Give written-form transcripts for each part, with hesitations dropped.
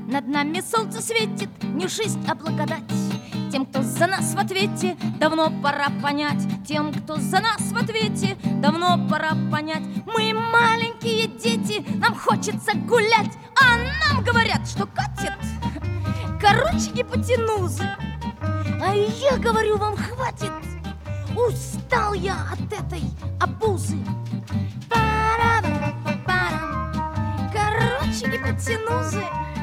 Над нами солнце светит, не жизнь, а благодать. Тем, кто за нас в ответе, давно пора понять. Тем, кто за нас в ответе, давно пора понять. Мы маленькие дети, нам хочется гулять, а нам говорят, что катит короче гипотенузы. А я говорю, вам хватит, устал я от этой обузы. Пара-пара-пара. Короче гипотенузы.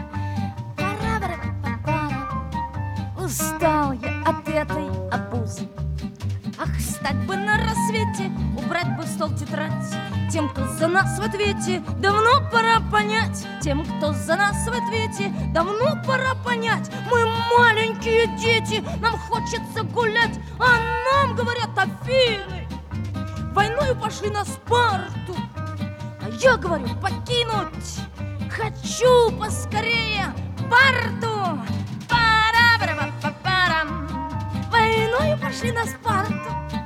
Устал я от этой обузы. Ах, встать бы на рассвете, убрать бы в стол тетрадь. Тем, кто за нас в ответе, давно пора понять. Тем, кто за нас в ответе, давно пора понять. Мы маленькие дети, нам хочется гулять, а нам говорят: Афины войною пошли на Спарту. А я говорю: покинуть хочу поскорее Спарту. Войною пошли на Спарту.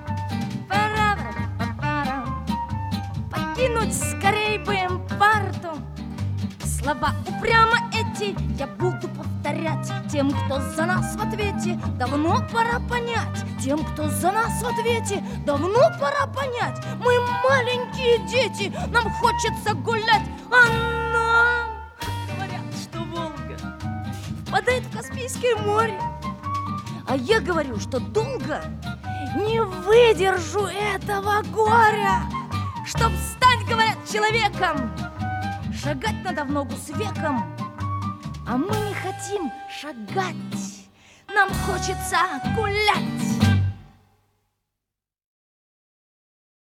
Покинуть скорей бы им Спарту. Слова упрямо эти я буду повторять. Тем, кто за нас в ответе, давно пора понять. Тем, кто за нас в ответе, давно пора понять. Мы маленькие дети, нам хочется гулять, а нам говорят, что Волга впадает в Каспийское море. А я говорю, что долго не выдержу этого горя. Чтоб стать, говорят, человеком, шагать надо в ногу с веком. А мы не хотим шагать, нам хочется гулять.